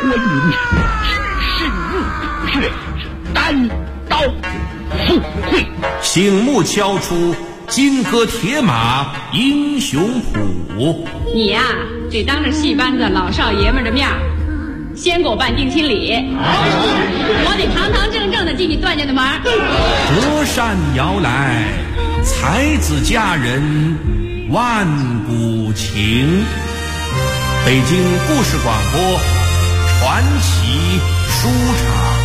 关云只是怒血，单刀赴会。 醒目敲出金戈铁马英雄谱。 你呀，得当着戏班子老少爷们的面先给我办定亲礼，我得堂堂正正的进你段家的门。 折扇摇来，才子佳人万古情。北京故事广播传奇书场。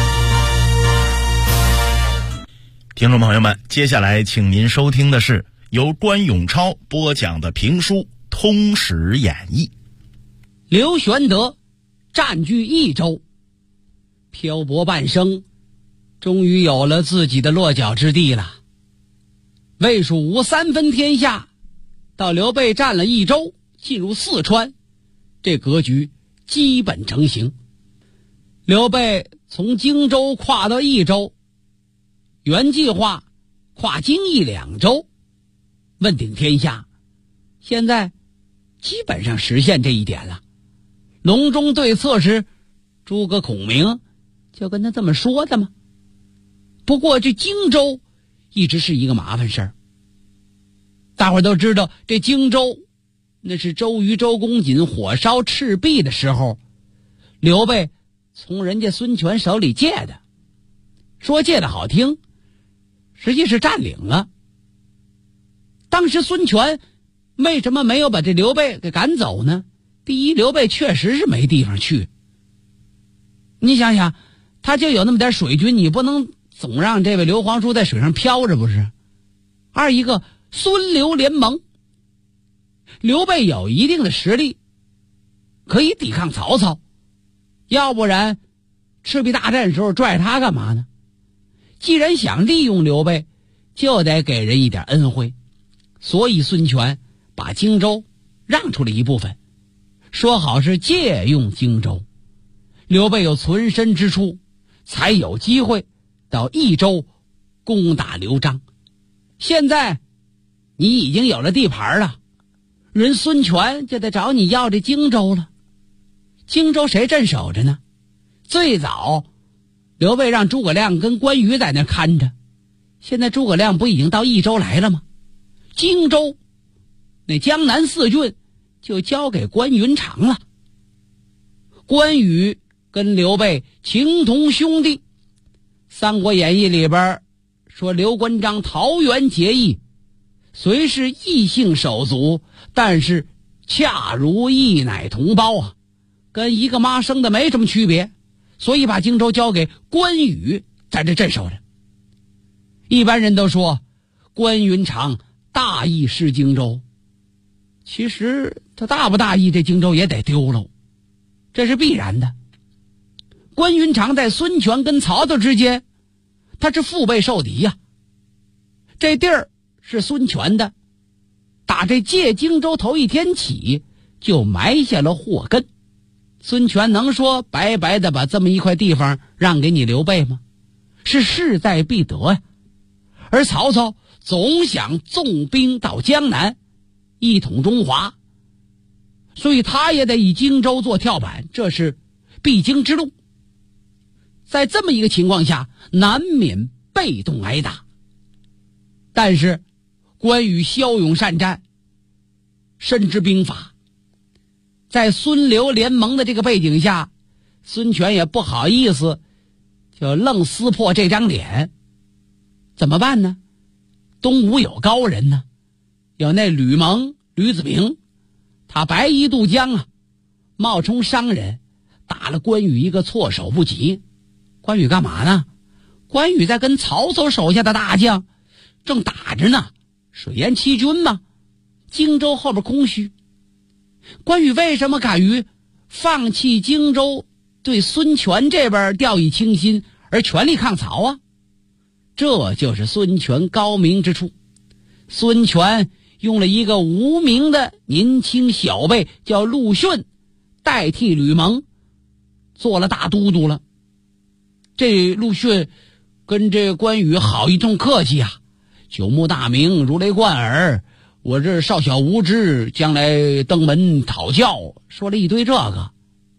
听众朋友们，接下来请您收听的是由关永超播讲的评书《通史演义》。 刘玄德占据益州，漂泊半生，终于有了自己的落脚之地了。魏蜀吴三分天下，到刘备占了益州，进入四川，这格局基本成型。刘备从荆州跨到益州，原计划跨荆益两州，问鼎天下，现在基本上实现这一点了。隆中对策时，诸葛孔明就跟他这么说的嘛。不过这荆州一直是一个麻烦事儿。大伙儿都知道，这荆州那是周瑜周公瑾火烧赤壁的时候，刘备从人家孙权手里借的。说借的好听，实际是占领了。当时孙权为什么没有把这刘备给赶走呢？第一，刘备确实是没地方去。你想想，他就有那么点水军，你不能总让这位刘皇叔在水上漂着不是？二一个孙刘联盟，刘备有一定的实力，可以抵抗曹操，要不然赤壁大战时候拽他干嘛呢？既然想利用刘备，就得给人一点恩惠，所以孙权把荆州让出了一部分，说好是借用荆州，刘备有存身之处，才有机会到益州攻打刘璋。现在你已经有了地盘了，人孙权就得找你要这荆州了。荆州谁镇守着呢？最早刘备让诸葛亮跟关羽在那看着，现在诸葛亮不已经到益州来了吗？荆州那江南四郡就交给关云长了。关羽跟刘备情同兄弟，《三国演义》里边说刘关张桃园结义，虽是异姓手足，但是恰如一奶同胞啊，跟一个妈生的没什么区别，所以把荆州交给关羽在这镇守着。一般人都说关云长大意失荆州，其实他大不大意，这荆州也得丢了，这是必然的。关云长在孙权跟曹操之间，他是腹背受敌呀。这地儿是孙权的，打这借荆州头一天起，就埋下了祸根。孙权能说白白的把这么一块地方让给你刘备吗？是势在必得呀。而曹操总想纵兵到江南，一统中华，所以他也得以荆州做跳板，这是必经之路。在这么一个情况下，难免被动挨打。但是关羽骁勇善战，深知兵法，在孙刘联盟的这个背景下，孙权也不好意思就愣撕破这张脸。怎么办呢？东吴有高人呢，有那吕蒙吕子明，他白衣渡江啊，冒充商人，打了关羽一个措手不及。关羽干嘛呢？关羽在跟曹操手下的大将正打着呢，水淹七军嘛，荆州后边空虚。关羽为什么敢于放弃荆州，对孙权这边掉以轻心，而全力抗曹啊？这就是孙权高明之处。孙权用了一个无名的年轻小辈叫陆逊，代替吕蒙做了大都督了。这陆逊跟这关羽好一通客气啊，久慕大名，如雷贯耳，我这少小无知，将来登门讨教，说了一堆这个。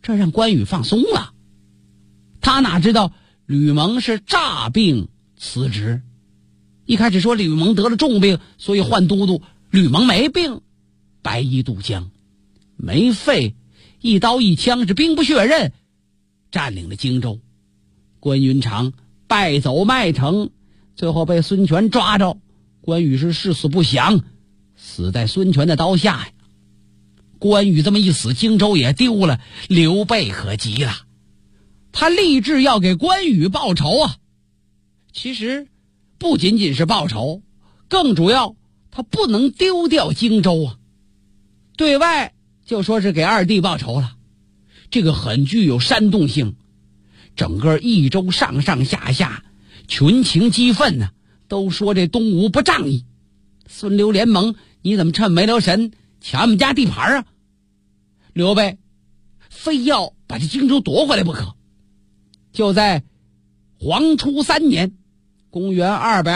这让关羽放松了。他哪知道吕蒙是诈病辞职，一开始说吕蒙得了重病，所以换都督，吕蒙没病，白衣渡江，没废，一刀一枪是兵不血刃，占领了荆州。关云长败走麦城，最后被孙权抓着，关羽是誓死不降，死在孙权的刀下呀。关羽这么一死，荆州也丢了，刘备可急了，他立志要给关羽报仇啊。其实不仅仅是报仇，更主要他不能丢掉荆州啊。对外就说是给二弟报仇了，这个很具有煽动性，整个益州上上下下群情激愤呢，都说这东吴不仗义，孙刘联盟，你怎么趁没留神抢我们家地盘啊？刘备非要把这荆州夺回来不可。就在黄初3年，公元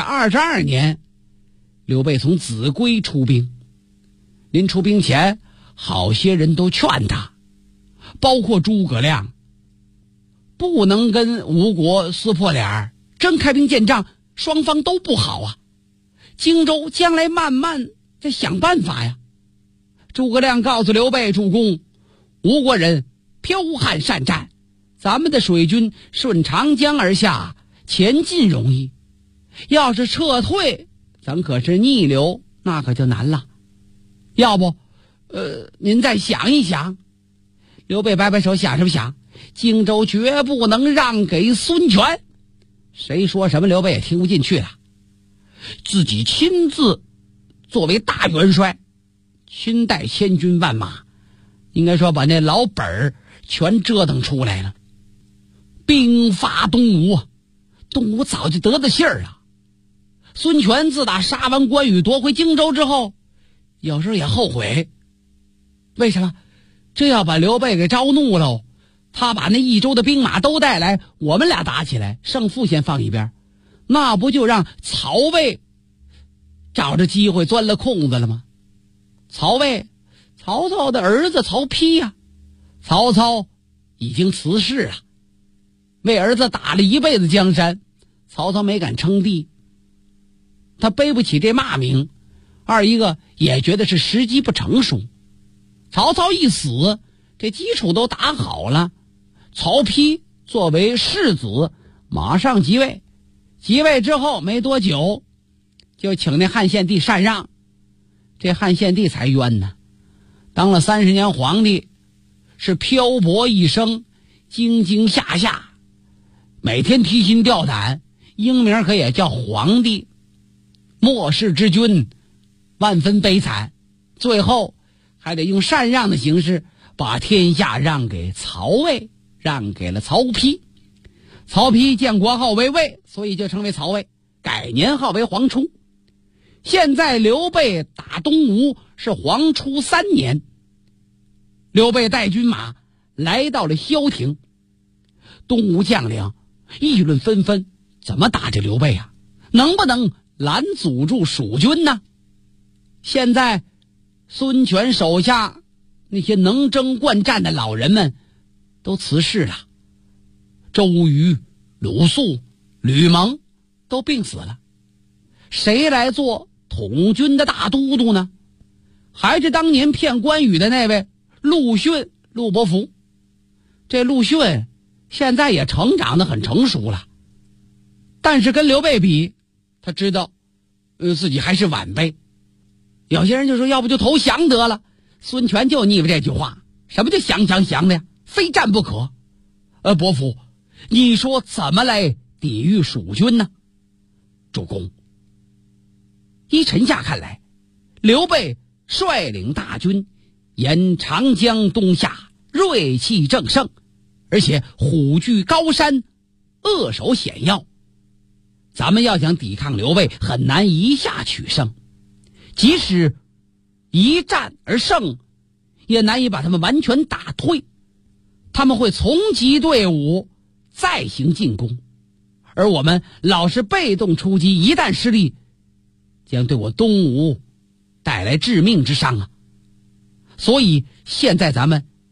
222年，刘备从秭归出兵。临出兵前，好些人都劝他，包括诸葛亮，不能跟吴国撕破脸，真开兵见仗，双方都不好啊。荆州将来慢慢再想办法呀。诸葛亮告诉刘备主公，吴国人剽悍善战，咱们的水军顺长江而下，前进容易，要是撤退，咱可是逆流，那可就难了。要不您再想一想。刘备摆摆手，想什么想？荆州绝不能让给孙权。谁说什么刘备也听不进去了，自己亲自作为大元帅，亲带千军万马，应该说把那老本儿全折腾出来了。兵发东吴，东吴早就得的信儿了。孙权自打杀完关羽夺回荆州之后，有时候也后悔。为什么？这要把刘备给招怒了，他把那益州的兵马都带来，我们俩打起来，胜负先放一边，那不就让曹魏找着机会钻了空子了吗？曹魏，曹操的儿子曹丕呀，曹操已经辞世了，为儿子打了一辈子江山，曹操没敢称帝，他背不起这骂名，二一个也觉得是时机不成熟。曹操一死，这基础都打好了，曹丕作为世子马上即位，即位之后没多久就请那汉献帝禅让，这汉献帝才冤呢，当了30年皇帝，是漂泊一生，兢兢下下，每天提心吊胆，英名可也叫皇帝，末世之君，万分悲惨，最后还得用禅让的形式把天下让给曹魏，让给了曹丕。曹丕建国号为魏，所以就称为曹魏，改年号为黄初。现在刘备打东吴是黄初3年，刘备带军马来到了萧亭，东吴将领议论纷纷，怎么打这刘备啊？能不能拦阻住蜀军呢？现在孙权手下那些能征惯战的老人们都辞世了，周瑜、鲁肃、吕蒙都病死了，谁来做统军的大都督呢？还是当年骗关羽的那位陆逊、陆伯符。这陆逊现在也成长得很成熟了，但是跟刘备比，他知道自己还是晚辈。有些人就说要不就投降得了，孙权就腻歪这句话，什么叫降的呀？非战不可。伯符，你说怎么来抵御蜀军呢？主公，依臣下看来，刘备率领大军沿长江东下，锐气正盛，而且虎踞高山，扼守险要，咱们要想抵抗刘备，很难一下取胜，即使一战而胜，也难以把他们完全打退，他们会重集队伍再行进攻，而我们老是被动出击，一旦失利，将对我东吴带来致命之伤啊！所以现在咱们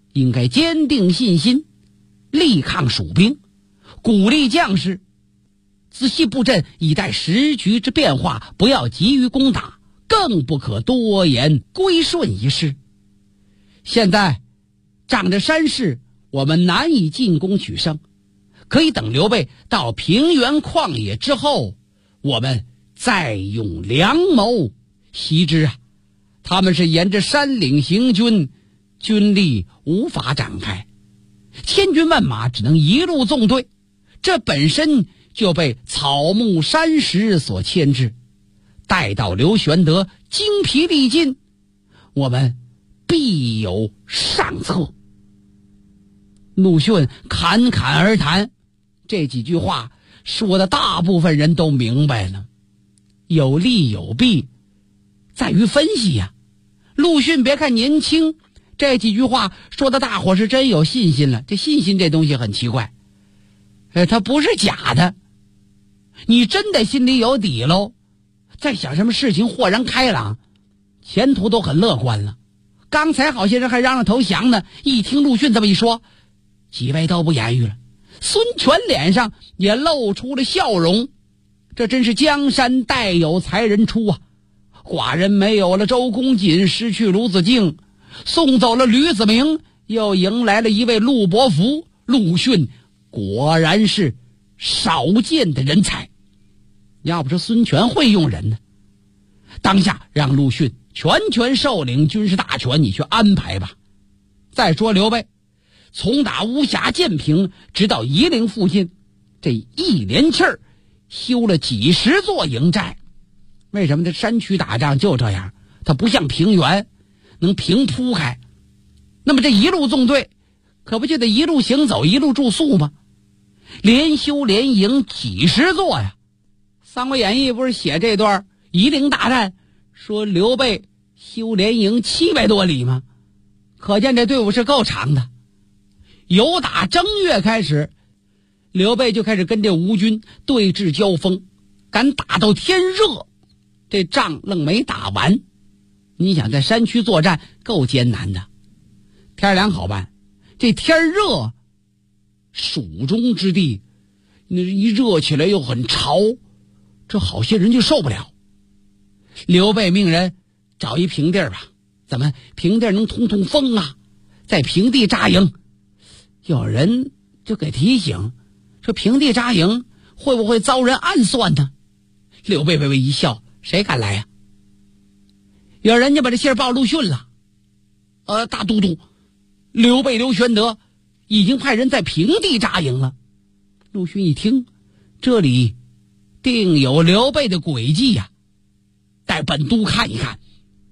应该坚定信心，力抗蜀兵，鼓励将士仔细布阵，以待时局之变化，不要急于攻打，更不可多言归顺一事。现在仗着山势，我们难以进攻取胜，可以等刘备到平原旷野之后，我们再用良谋袭之啊！他们是沿着山岭行军，军力无法展开，千军万马只能一路纵队，这本身就被草木山石所牵制。待到刘玄德精疲力尽，我们必有上策。陆逊侃侃而谈，这几句话说的大部分人都明白了，有利有弊在于分析呀。陆逊别看年轻，这几句话说的大伙是真有信心了。这信心这东西很奇怪，它不是假的，你真的心里有底喽，在想什么事情豁然开朗，前途都很乐观了。刚才好些人还嚷嚷投降呢，一听陆逊这么一说，几位都不言语了。孙权脸上也露出了笑容，这真是江山代有才人出啊！寡人没有了周公瑾，失去卢子敬，送走了吕子明，又迎来了一位陆伯符。陆逊果然是少见的人才，要不是孙权会用人呢，当下让陆逊全权受领军事大权，你去安排吧。再说刘备从打巫峡建平直到夷陵附近，这一连气儿修了几十座营寨。为什么这山区打仗就这样，它不像平原能平铺开。那么这一路纵队可不就得一路行走一路住宿吗？连修连营几十座呀。三国演义不是写这段夷陵大战，说刘备修连营700多里吗？可见这队伍是够长的。由打正月开始，刘备就开始跟这吴军对峙交锋，敢打到天热，这仗愣没打完。你想在山区作战够艰难的，天凉好办，这天热，蜀中之地那一热起来又很潮，这好些人就受不了。刘备命人找一平地吧，怎么平地能通通风啊，在平地扎营。有人就给提醒说，平地扎营会不会遭人暗算呢？刘备微微一笑，谁敢来呀？有人家把这信儿报陆逊了，大都督刘备刘玄德已经派人在平地扎营了。陆逊一听，这里定有刘备的诡计呀，带本督看一看。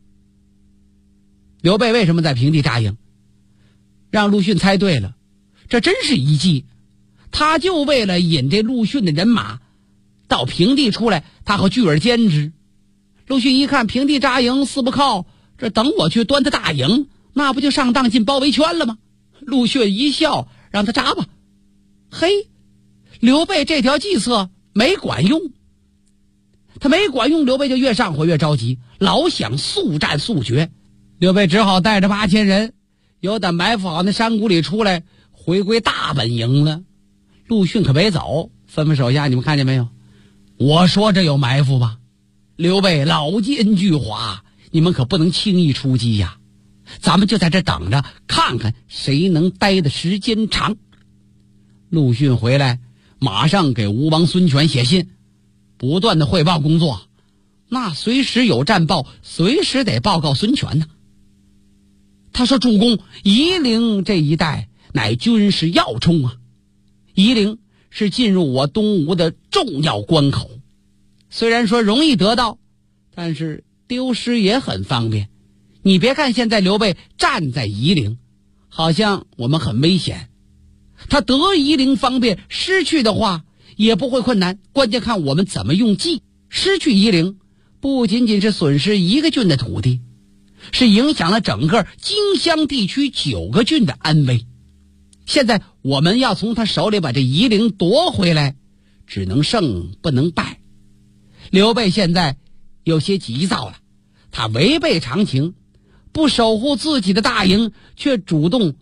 刘备为什么在平地扎营？让陆逊猜对了，这真是一计。他就为了引这陆逊的人马到平地出来，他和聚而歼之。陆逊一看平地扎营四不靠，这等我去端他大营，那不就上当进包围圈了吗？陆逊一笑，让他扎吧。嘿，刘备这条计策没管用。他没管用，刘备就越上火越着急，老想速战速决。刘备只好带着8000人由打埋伏好那山谷里出来，回归大本营了。陆逊可没走，吩咐手下，你们看见没有？我说这有埋伏吧？刘备老奸巨猾，你们可不能轻易出击呀。咱们就在这等着，看看谁能待的时间长。陆逊回来马上给吴王孙权写信，不断的汇报工作，那随时有战报，随时得报告孙权呢。他说，主公，夷陵这一带乃军事要冲啊，夷陵是进入我东吴的重要关口，虽然说容易得到，但是丢失也很方便。你别看现在刘备站在夷陵，好像我们很危险，他得夷陵方便，失去的话也不会困难，关键看我们怎么用计。失去夷陵不仅仅是损失1个郡的土地，是影响了整个荆襄地区9个郡的安危。现在我们要从他手里把这夷陵夺回来，只能胜不能败。刘备现在有些急躁了，他违背常情，不守护自己的大营，却主动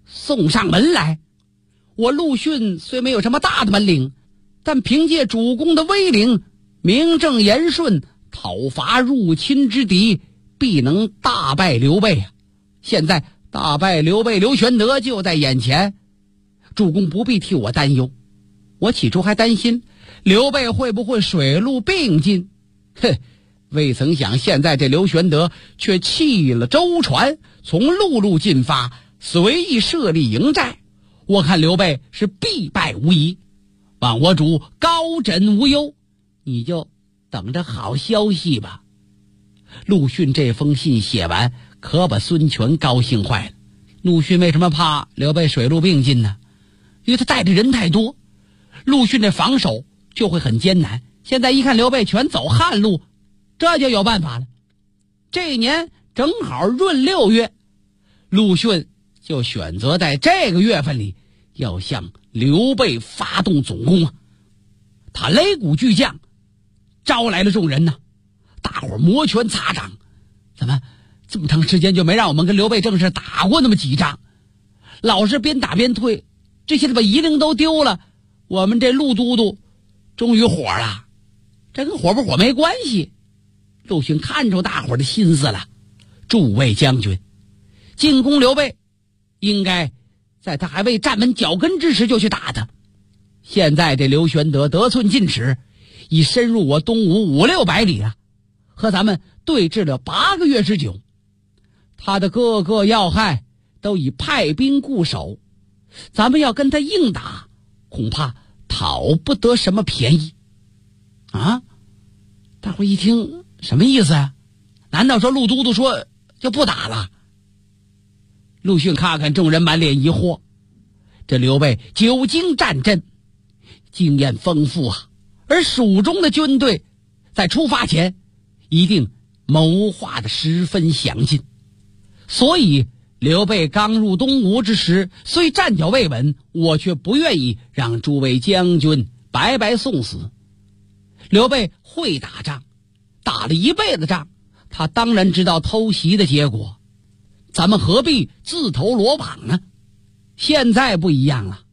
送上门来。我陆逊虽没有什么大的本领，但凭借主公的威灵，名正言顺讨伐入侵之敌，必能大败刘备啊！现在大败刘备刘玄德就在眼前，主公不必替我担忧。我起初还担心刘备会不会水陆并进，未曾想现在这刘玄德却弃了舟船，从陆路进发，随意设立营寨。我看刘备是必败无疑，望我主高枕无忧，你就等着好消息吧。陆逊这封信写完，可把孙权高兴坏了。陆逊为什么怕刘备水陆并进呢？因为他带的人太多，陆逊这防守就会很艰难。现在一看刘备全走汉路，这就有办法了。这一年正好闰6月，陆逊就选择在这个月份里要向刘备发动总攻啊！他擂鼓巨将，招来了众人呢，大伙摩拳擦掌。怎么这么长时间就没让我们跟刘备正式打过那么几仗？老是边打边退，这些把夷陵都丢了，我们这陆都督终于火了。这跟火不火没关系，陆逊看出大伙的心思了。诸位将军，进攻刘备应该在他还未站稳脚跟之时就去打他。现在这刘玄德得寸进尺，已深入我东吴500-600里了，和咱们对峙了8个月之久。他的各个要害都已派兵固守，咱们要跟他硬打，恐怕讨不得什么便宜啊！大伙一听什么意思啊？难道说陆都督说就不打了？陆逊看看众人满脸疑惑，这刘备久经战阵，经验丰富啊，而蜀中的军队在出发前一定谋划得十分详尽，所以刘备刚入东吴之时，虽站脚未稳，我却不愿意让诸位将军白白送死。刘备会打仗，打了一辈子仗，他当然知道偷袭的结果，咱们何必自投罗网呢？现在不一样了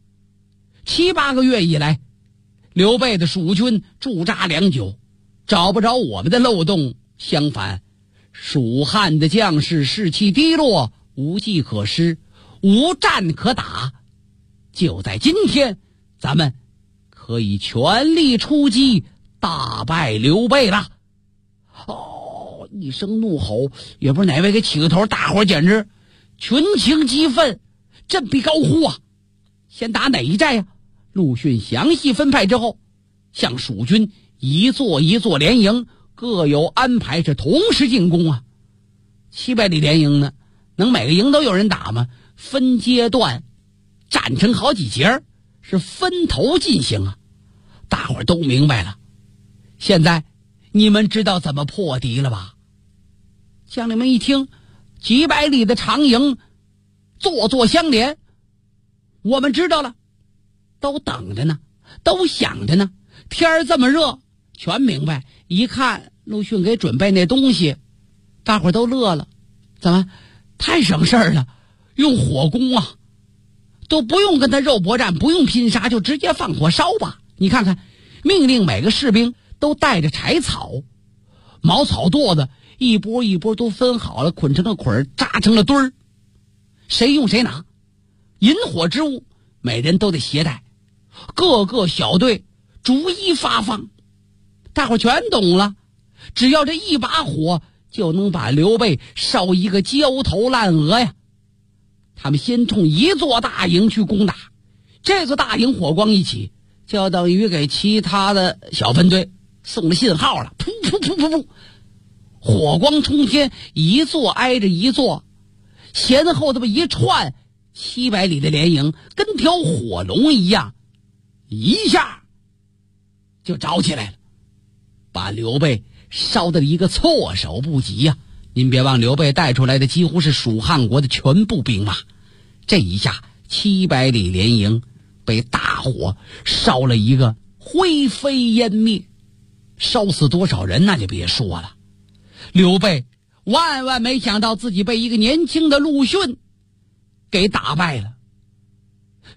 ，7-8个月以来，刘备的蜀军驻扎良久，找不着我们的漏洞，相反，蜀汉的将士士气低落，无计可施，无战可打。就在今天，咱们可以全力出击，大败刘备了。哦，一声怒吼，也不知哪位给起个头，大伙简直群情激愤，振臂高呼啊！先打哪一寨呀？陆逊详细分派之后，向蜀军一座一座连营，各有安排，是同时进攻啊。700里连营呢，能每个营都有人打吗？分阶段战成好几节，是分头进行啊。大伙儿都明白了，现在你们知道怎么破敌了吧？将领们一听，几百里的长营座座相连，我们知道了，都等着呢，都想着呢。天儿这么热，全明白。一看陆逊给准备那东西，大伙儿都乐了。怎么太省事儿了？用火攻啊，都不用跟他肉搏战，不用拼杀，就直接放火烧吧。你看看，命令每个士兵都带着柴草、茅草垛子，一波一波都分好了，捆成了捆儿，扎成了堆儿，谁用谁拿。引火之物每人都得携带，各个小队逐一发放。大伙全懂了，只要这一把火就能把刘备烧一个焦头烂额呀。他们先冲一座大营去攻打，这座大营火光一起，就等于给其他的小分队送了信号了。噗噗噗噗噗，火光冲天，一座挨着一座，前后这么一串，700里的连营跟条火龙一样，一下就着起来了，把刘备烧得一个措手不及呀。您别忘，刘备带出来的几乎是蜀汉国的全部兵马，这一下700里连营被大火烧了一个灰飞烟灭，烧死多少人那就别说了。刘备万万没想到自己被一个年轻的陆逊给打败了，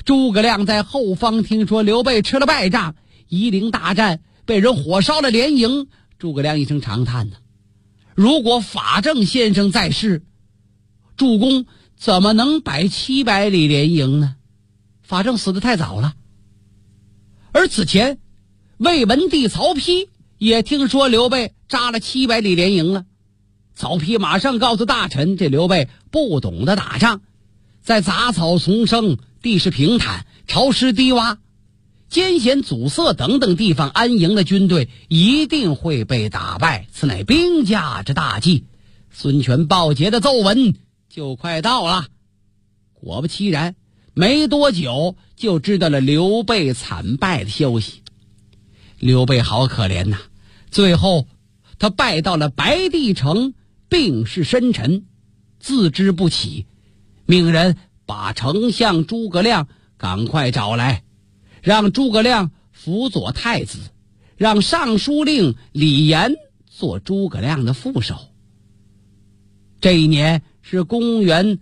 诸葛亮在后方听说刘备吃了败仗，夷陵大战被人火烧了连营，诸葛亮一声长叹呢。如果法正先生在世，主公怎么能摆700里连营呢？法正死得太早了。而此前魏文帝曹丕也听说刘备扎了700里连营了，曹丕马上告诉大臣，这刘备不懂得打仗，在杂草丛生、地势平坦、潮湿低洼、艰险阻塞等等地方安营的军队一定会被打败，此乃兵家之大忌。孙权报捷的奏闻就快到了。果不其然，没多久就知道了刘备惨败的消息。刘备好可怜呐，最后他败到了白帝城，病势深沉，自知不起，命人把丞相诸葛亮赶快找来，让诸葛亮辅佐太子，让尚书令李严做诸葛亮的副手。这一年是公元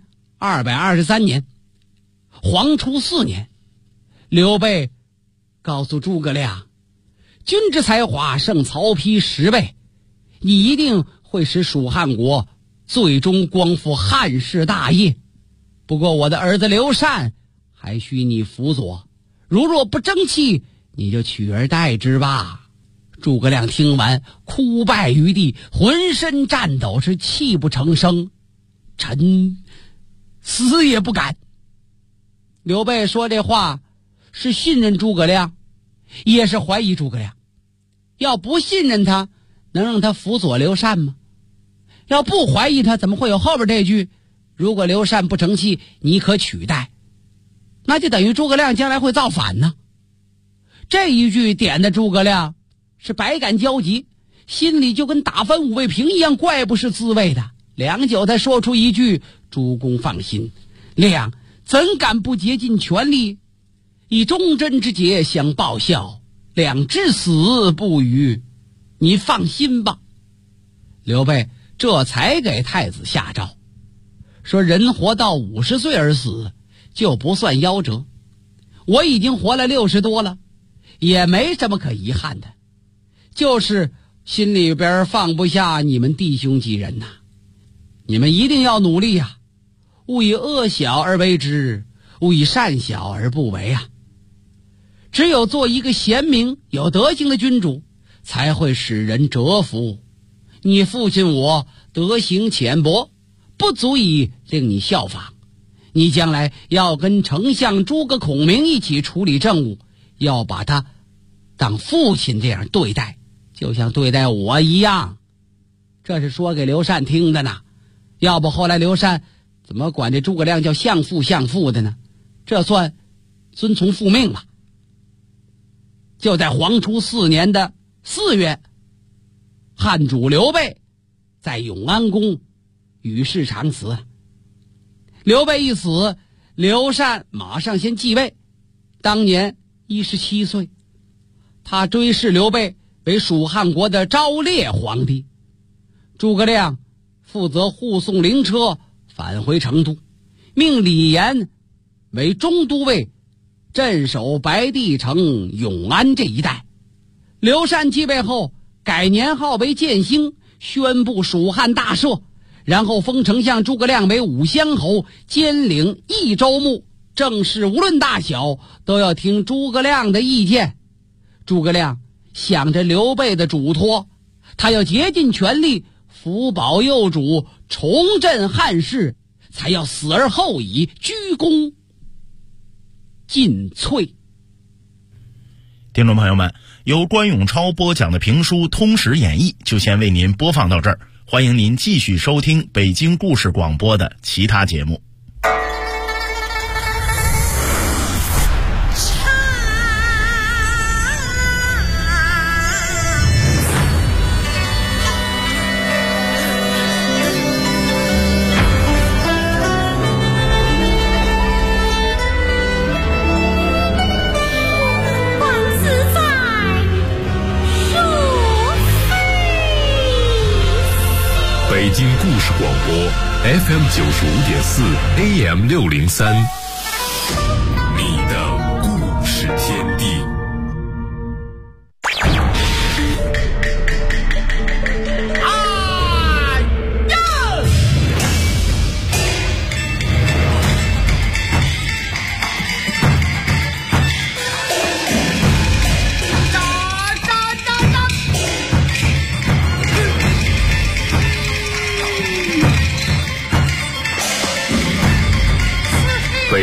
223年，黄初4年，刘备告诉诸葛亮，君之才华胜曹丕10倍，你一定会使蜀汉国最终光复汉室大业。不过我的儿子刘禅还需你辅佐，如若不争气，你就取而代之吧。诸葛亮听完哭拜于地，浑身颤抖，是泣不成声。臣死也不敢。刘备说这话是信任诸葛亮，也是怀疑诸葛亮。要不信任他，能让他辅佐刘禅吗？要不怀疑他，怎么会有后边这句如果刘禅不成器，你可取代？那就等于诸葛亮将来会造反呢。这一句点的诸葛亮是百感交集，心里就跟打翻5味瓶一样，怪不是滋味的。良久才说出一句，主公放心，亮怎敢不竭尽全力，以忠贞之节相报效，亮至死不渝，你放心吧。刘备这才给太子下诏，说人活到50岁而死就不算夭折，我已经活了60多了，也没什么可遗憾的，就是心里边放不下你们弟兄几人呐。你们一定要努力啊，勿以恶小而为之，勿以善小而不为啊。只有做一个贤明有德行的君主，才会使人折服。你父亲我德行浅薄，不足以令你效仿，你将来要跟丞相诸葛孔明一起处理政务，要把他当父亲这样对待，就像对待我一样。这是说给刘禅听的呢，要不后来刘禅怎么管这诸葛亮叫相父的呢？这算遵从父命了。就在黄初4年的4月，汉主刘备在永安宫与世长辞。刘备一死，刘禅马上先继位，当年17岁，他追谥刘备为蜀汉国的昭烈皇帝。诸葛亮负责护送灵车返回成都，命李严为中都尉，镇守白帝城、永安这一带。刘禅继位后改年号为建兴，宣布蜀汉大赦，然后封丞相诸葛亮为武乡侯，兼领益州牧，政事无论大小都要听诸葛亮的意见。诸葛亮想着刘备的嘱托，他要竭尽全力辅保幼主，重振汉室，才要死而后已，鞠躬尽瘁。 听众朋友们，由关永超播讲的评书《通史演义》就先为您播放到这儿，欢迎您继续收听北京故事广播的其他节目。 北京故事广播 FM 95.4 AM 603，你的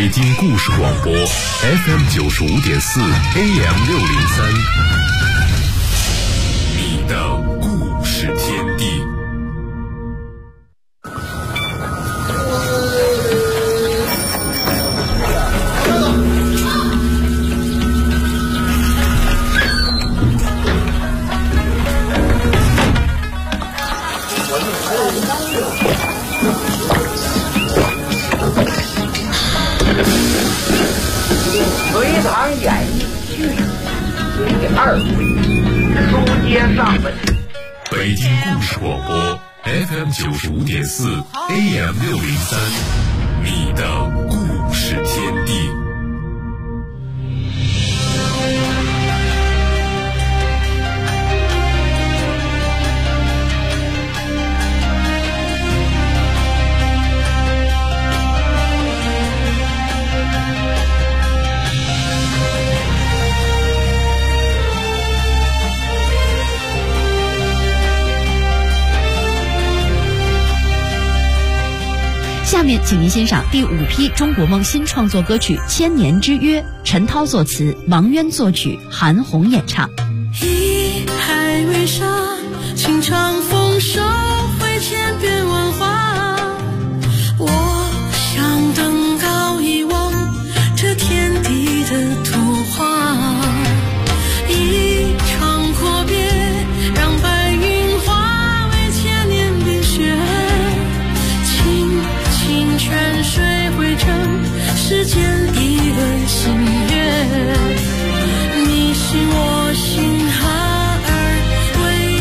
北京故事广播 FM95.4 AM603，你的故事天地。 隋唐演义续第2回，书接上文。 北京故事广播 FM95.4 AM603，你的故事天地。 下面请您欣赏第5批中国梦新创作歌曲《千年之约》，陈涛作词，王渊作曲，韩红演唱。 一海为沙，情长丰收，会千变万化。我想登高一望这天地的图画，一场阔别，让白云化为千年冰雪。泉水汇成世间一轮新月，你是我心孩儿唯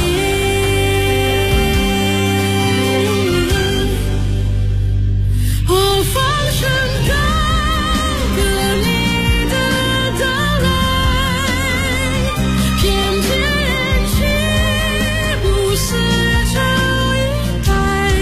一。我放声高歌你的到来，翩翩起舞似这一代。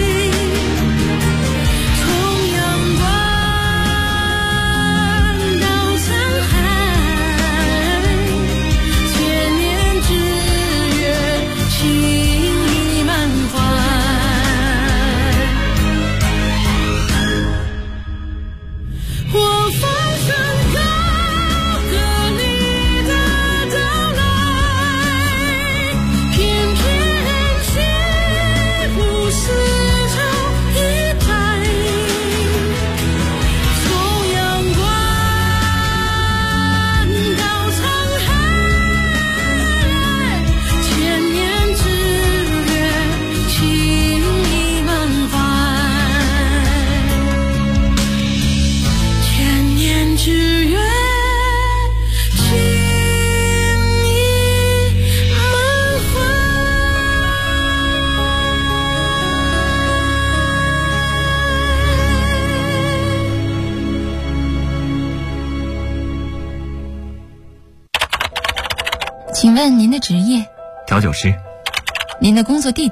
请问您的职业？ 调酒师。 您的工作地点？